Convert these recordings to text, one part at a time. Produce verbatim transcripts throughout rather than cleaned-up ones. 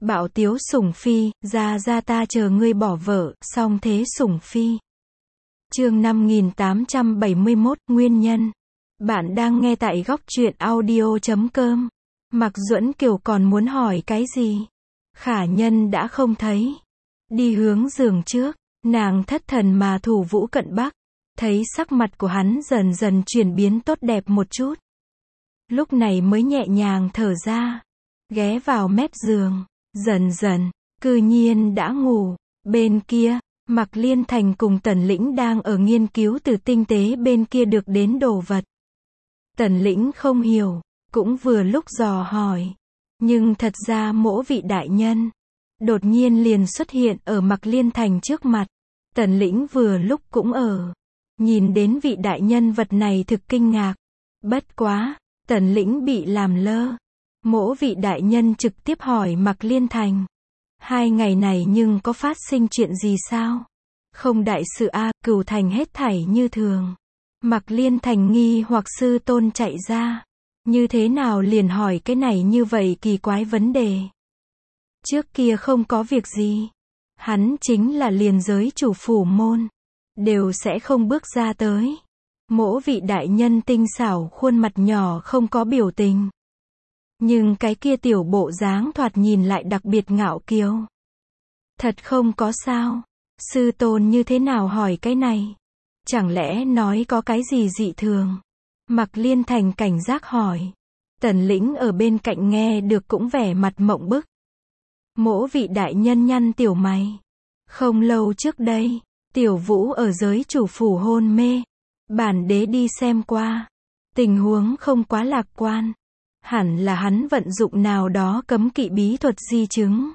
Bạo tiếu sủng phi, ra ra ta chờ ngươi bỏ vợ, song thế sủng phi. Chương năm nghìn tám trăm bảy mươi mốt, nguyên nhân. Bạn đang nghe tại góc truyện audio chấm com. Mạc Duẫn Kiều còn muốn hỏi cái gì? Khả Nhân đã không thấy. Đi hướng giường trước, nàng thất thần mà thủ Vũ Cận Bắc. Thấy sắc mặt của hắn dần dần chuyển biến tốt đẹp một chút. Lúc này mới nhẹ nhàng thở ra. Ghé vào mép giường. Dần dần, cư nhiên đã ngủ. Bên kia, Mạc Liên Thành cùng Tần Lĩnh đang ở nghiên cứu từ tinh tế bên kia được đến đồ vật. Tần Lĩnh không hiểu, cũng vừa lúc dò hỏi. Nhưng thật ra mỗ vị đại nhân, đột nhiên liền xuất hiện ở Mạc Liên Thành trước mặt. Tần Lĩnh vừa lúc cũng ở. Nhìn đến vị đại nhân vật này thực kinh ngạc. Bất quá, Tần Lĩnh bị làm lơ. Mỗ vị đại nhân trực tiếp hỏi Mạc Liên Thành. Hai ngày này nhưng có phát sinh chuyện gì sao? Không đại sự a, Cửu Thành hết thảy như thường. Mạc Liên Thành nghi hoặc sư tôn chạy ra. Như thế nào liền hỏi cái này như vậy kỳ quái vấn đề. Trước kia không có việc gì. Hắn chính là liền giới chủ phủ môn. Đều sẽ không bước ra tới. Mỗ vị đại nhân tinh xảo khuôn mặt nhỏ không có biểu tình. Nhưng cái kia tiểu bộ dáng thoạt nhìn lại đặc biệt ngạo kiêu. Thật không có sao. Sư tôn như thế nào hỏi cái này? Chẳng lẽ nói có cái gì dị thường? Mạc Liên Thành cảnh giác hỏi. Tần Lĩnh ở bên cạnh nghe được cũng vẻ mặt mộng bức. Mỗ vị đại nhân nhăn tiểu mày. Không lâu trước đây, Tiểu Vũ ở giới chủ phủ hôn mê. Bản đế đi xem qua. Tình huống không quá lạc quan. Hẳn là hắn vận dụng nào đó cấm kỵ bí thuật di chứng.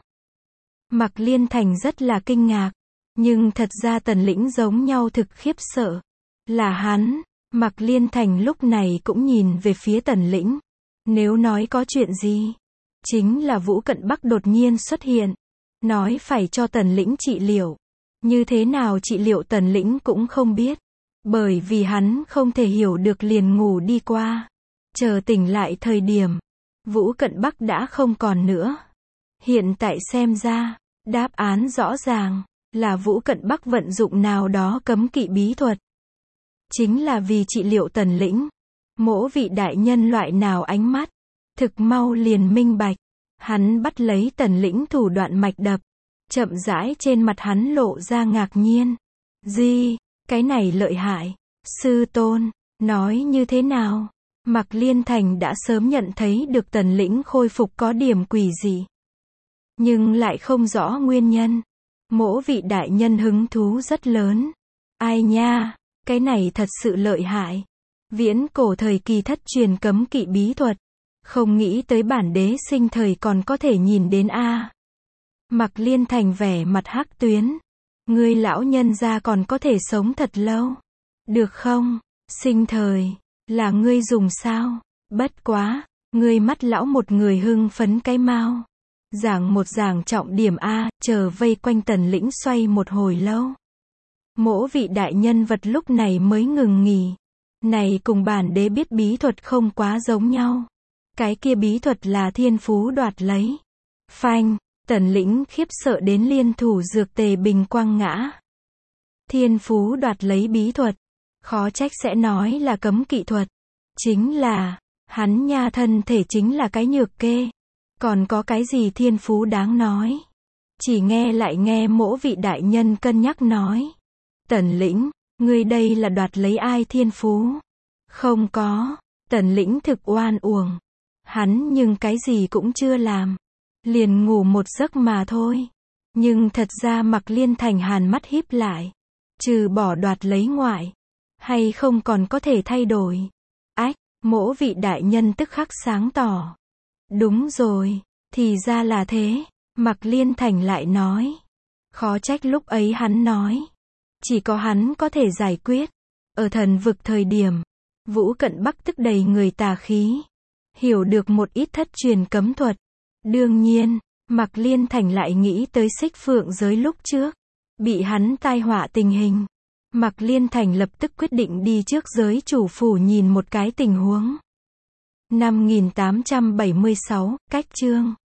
Mạc Liên Thành rất là kinh ngạc. Nhưng thật ra Tần Lĩnh giống nhau thực khiếp sợ. Là hắn. Mạc Liên Thành lúc này cũng nhìn về phía Tần Lĩnh. Nếu nói có chuyện gì, chính là Vũ Cận Bắc đột nhiên xuất hiện. Nói phải cho Tần Lĩnh trị liệu. Như thế nào trị liệu Tần Lĩnh cũng không biết. Bởi vì hắn không thể hiểu được liền ngủ đi qua. Chờ tỉnh lại thời điểm, Vũ Cận Bắc đã không còn nữa. Hiện tại xem ra, đáp án rõ ràng, là Vũ Cận Bắc vận dụng nào đó cấm kỵ bí thuật. Chính là vì trị liệu Tần Lĩnh. Mỗ vị đại nhân loại nào ánh mắt, thực mau liền minh bạch. Hắn bắt lấy Tần Lĩnh thủ đoạn mạch đập. Chậm rãi trên mặt hắn lộ ra ngạc nhiên. Gì, cái này lợi hại. Sư tôn, nói như thế nào? Mạc Liên Thành đã sớm nhận thấy được Tần Lĩnh khôi phục có điểm quỷ dị. Nhưng lại không rõ nguyên nhân. Mỗ vị đại nhân hứng thú rất lớn. Ai nha, cái này thật sự lợi hại. Viễn cổ thời kỳ thất truyền cấm kỵ bí thuật. Không nghĩ tới bản đế sinh thời còn có thể nhìn đến a. Mạc Liên Thành vẻ mặt hắc tuyến. Ngươi lão nhân gia còn có thể sống thật lâu. Được không? Sinh thời, là ngươi dùng sao? Bất quá, ngươi mắt lão một người hưng phấn cái mau. Giảng một giảng trọng điểm a, chờ vây quanh Tần Lĩnh xoay một hồi lâu. Mỗ vị đại nhân vật lúc này mới ngừng nghỉ. Này cùng bản đế biết bí thuật không quá giống nhau. Cái kia bí thuật là thiên phú đoạt lấy. Phanh, Tần Lĩnh khiếp sợ đến liên thủ dược tề bình quang ngã. Thiên phú đoạt lấy bí thuật. Khó trách sẽ nói là cấm kỵ thuật. Chính là, hắn nha thân thể chính là cái nhược kê. Còn có cái gì thiên phú đáng nói. Chỉ nghe lại nghe mỗ vị đại nhân cân nhắc nói. Tần Lĩnh, ngươi đây là đoạt lấy ai thiên phú? Không có. Tần Lĩnh thực oan uổng. Hắn nhưng cái gì cũng chưa làm. Liền ngủ một giấc mà thôi. Nhưng thật ra Mạc Liên Thành hàn mắt híp lại. Trừ bỏ đoạt lấy ngoại. Hay không còn có thể thay đổi. Ách, mỗ vị đại nhân tức khắc sáng tỏ. Đúng rồi, thì ra là thế. Mạc Liên Thành lại nói. Khó trách lúc ấy hắn nói. Chỉ có hắn có thể giải quyết. Ở thần vực thời điểm, Vũ Cận Bắc tức đầy người tà khí. Hiểu được một ít thất truyền cấm thuật. Đương nhiên, Mạc Liên Thành lại nghĩ tới Xích Phượng giới lúc trước. Bị hắn tai họa tình hình. Mạc Liên Thành lập tức quyết định đi trước giới chủ phủ nhìn một cái tình huống. năm nghìn tám trăm bảy mươi sáu, cách chương.